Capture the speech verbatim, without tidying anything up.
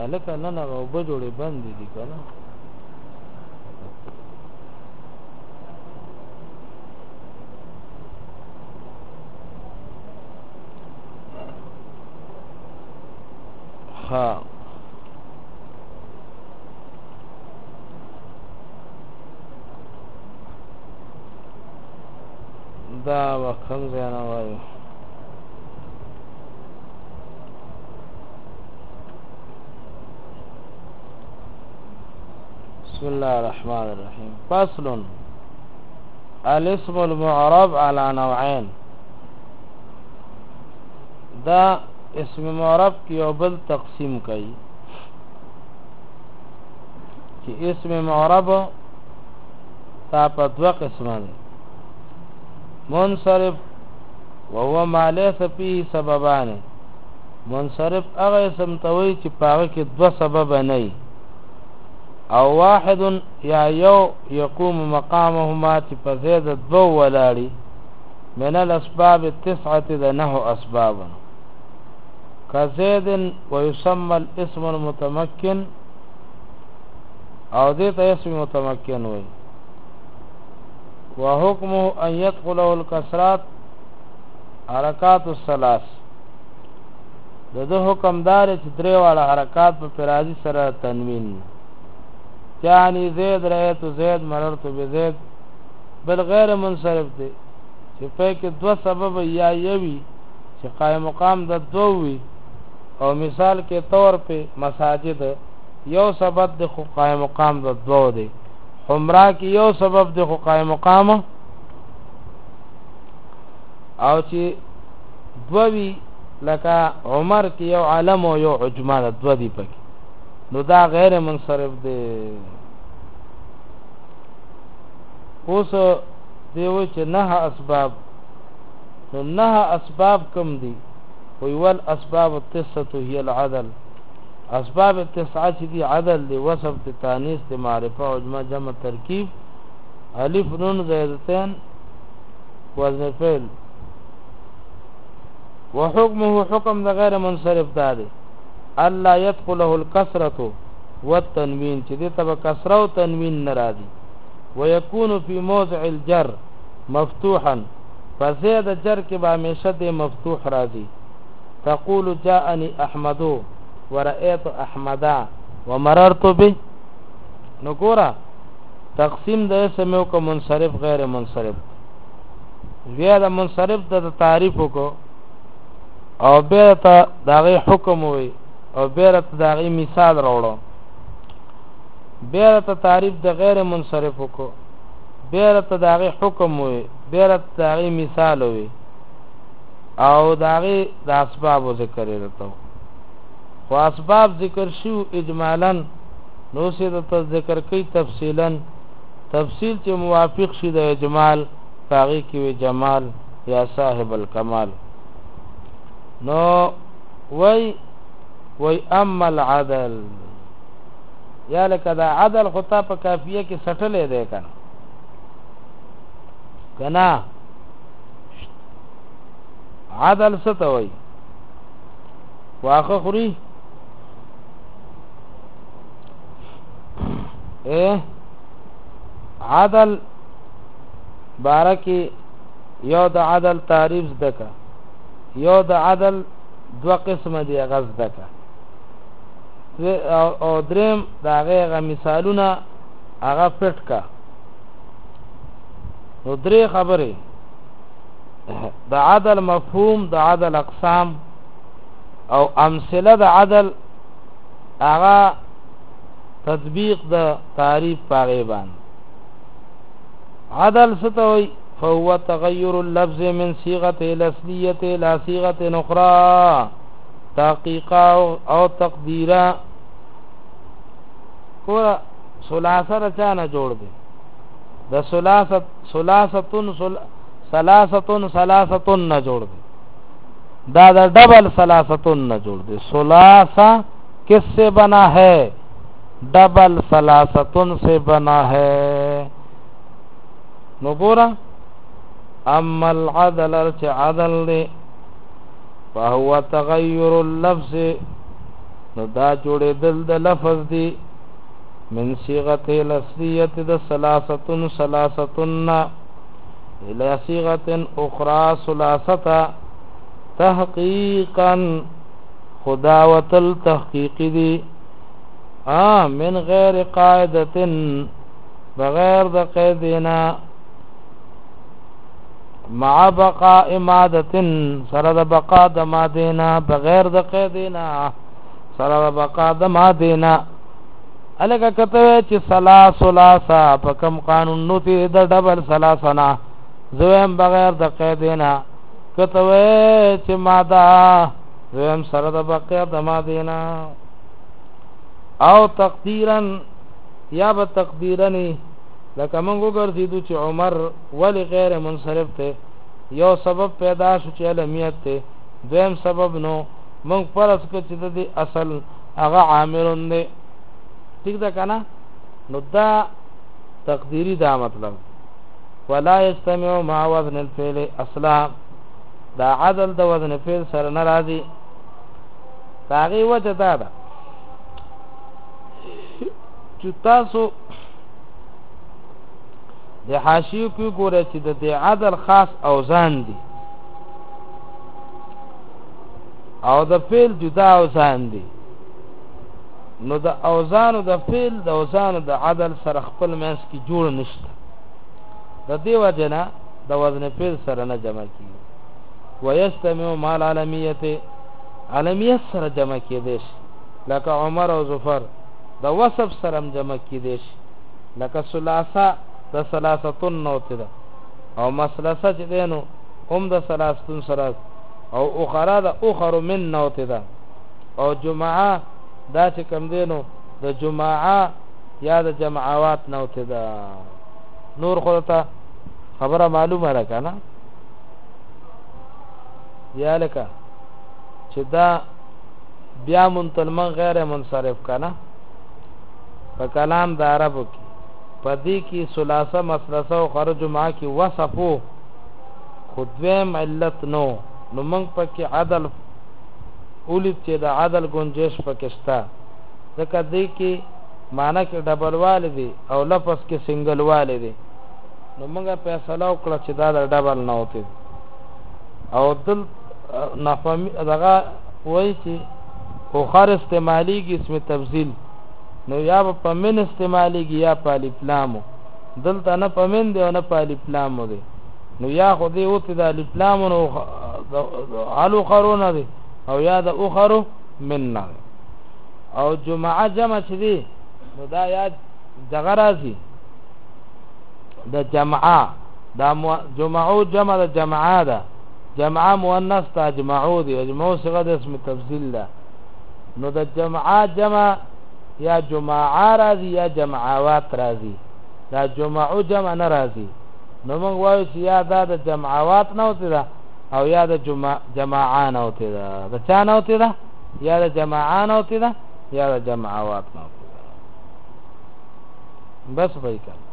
لکه نه نه اوبه جوړې بند دي که نه ها دا وکم زیانا وایو بسم الله الرحمن الرحيم فصل الاسم المعرب على نوعين دا اسم معرب کی یو بل تقسیم کئی کہ اسم معرب تا پا دو قسمه دی منصرف وهو ما ليس فيه سببان منصرف هغه اسم توي چې پاغه کې دو سبب نه او واحد یا یو يقوم مقامهما چې په زید دو ولاړي من الاسباب التسعه ذنه اسبابا كزيد ويسمى الاسم المتمكن او دې ته اسم متمکن وي وحكمه ان يدخله الكسرات حرکات الثلاث دغه حکم دار چې درې واړه حرکات په پرازي سره تنوین یعنی زید رأيت زید مررت بزید بل غیر منصرف دی چې په کې دو سبب یا یوي چې قائم مقام د دو وي او مثال کې طور په مساجد یو سبب د خو قائم مقام د دو دی عمره کې یو سبب د خو قائم مقام او چې دوی لکه عمر کې یو علم او یو عجمه د دو دی پکې نو دا غیر منصرف دی اوس دیو چې نه اسباب نو نه اسباب کم دي وی ول اسباب التسعه هي العدل اسباب التسعه چې دي عدل دی وصف دی تانیث دی معرفه او جمع جمع ترکیب الف نون زائدتين وزن فعل وحكمه حكم د غیر منصرف دادي الله يدخله الكسره والتنوين چې دې تبع کسره او تنوین ناراضي ويكون في موضع الجر مفتوحا فزيد جر کې به همیشه دې مفتوح راځي تقول جاءني احمد ورأيت احمدا ومررت به نو ګورا تقسیم د اسم او کو منصرف غیر منصرف بیا د منصرف د تعریف کو او بیا ته دغه حکم وي او بیا ته دغه مثال راوړو بیا ته تعریف د غیر منصرف کو بیا ته دغه حکم وي بیا ته دغه مثال وي او دغه د اسباب ذکر لرته خو اسباب ذکر شو اجمالا نو سي د ذکر کوي تفصیلا تفصیل چې موافق شي د اجمال باقي کې جمال یا صاحب الکمال نو وای وای اما العدل یا لکه دا عدل خطا په کافیه کې سټلې ده کنه کنا عدل څه ته وای واخه خوري اے عدل بارکی یو د عدل تعریف دکا یو د عدل دو قسم دی غز دکا او دریم دا هغه مثالونه هغه پټ کا نو درې خبره د عدل مفهوم د عدل اقسام او امثله د عدل هغه تطبیق د تعریف پاغیبان عدل ستوي فهو تغير اللفظ من صيغه الاصليه الى صيغه اخرى تحقيقا او تقديرا کو ثلاثه رچانه جوړ دي د ثلاثه ثلاثتون ثلاثتون ثلاثتون نه جوړ دي دا د ډبل ثلاثتون نه جوړ دي ثلاثه کس سے بنا ہے ڈبل ثلاثتن سے بنا ہے نو ګورا اما العدل ارچ عدل دے فهو تغیر اللفظ نو دا جوړې دل د لفظ دی من صيغه الاصليه د ثلاثه ثلاثه الى صيغه اخرى ثلاثه تحقيقا خداوة التحقيق دي آه من غیر قاعدة بغیر د قیدنا مع بقاء مادة سره د بقاء د مادینا بغیر د قیدنا سره د بقاء د مادینا الګه کته چې ثلاث ثلاثه په کوم قانون نو ته د ډبل ثلاثنا زویم بغیر د قیدنا کته چې ماده زویم سره د بقاء د مادینا او تقدیرا یا به تقدیرا لکه موږ وګرځیدو چې عمر ولی غیر منصرف ته یو سبب پیدا شو چې علمیت ته دویم سبب نو موږ فرض کړ چې د اصل هغه عاملون دی ٹھیک ده کنه نو دا تقدیری دا مطلب ولا یستمع مع وزن الفعل اصلا دا عدل د وزن فعل سره ناراضي هغه وجه دا ده چې تاسو د حاشیو کې ګوره چې د عدل خاص اوزان دي او د فعل جدا اوزان دي نو د اوزان او د فعل د اوزان د عدل سره خپل منځ کې جوړ نشته د دې وجنه د وزن فعل سره نه جمع کیږي ويستمع مع العالمیت عالمیت سره جمع کیدي لکه عمر او ظفر د وصف سره جمع کیدي لکه ثلاثه د ثلاثتون نوته ده او مثلثه چې دینو هم د ثلاثتون سره او اخرى د اخر من نوته ده او جمعه دا چې کم دینو د جمعه یا د جمعوات نوته ده نور خلته خبره معلومه ده کنه یا لکه چې دا بیا منتلمن غیر منصرف کنه په کلام د عربو کې پدې کې ثلاثه مثلثه او خرج جمعه کې وصفو خودویم علت نو نو موږ پکې عدل اولید چې د عدل گنجش پکشتا ځکه دې کې معنی کې ډبل والدي او لفظ کې سنگل والدي نو موږ فیصله وکړه چې دا د ډبل نه وته او دل نفهمي دغه وایي چې خو خر استعمالي کې اسم تفضیل نو یا په من استعمالي کې یا په الف لام دلته نه په من دی او نه په الف لام دی نو یا خو دې وته د الف لام نو علو خرونه دی او یا د اخرو من نه او جمعه جمع چې دی نو دا یا دغه راځي د جمعه دا جمعو جمع د جمعه ده جمعه مؤنث تجمعو دی جمعو صيغه د اسم تفضیل ده نو د جمعه جمع یا جمعه راځي یا جمعوات راځي دا جمعو جمع نه راځي نو موږ وایو چې یا دا د جمعوات نه وته ده او یا د جمع جماعه نه وته ده د چا نه وته ده یا د جماعه نه وته ده یا د جمعوات نه وته ده بس وای کړه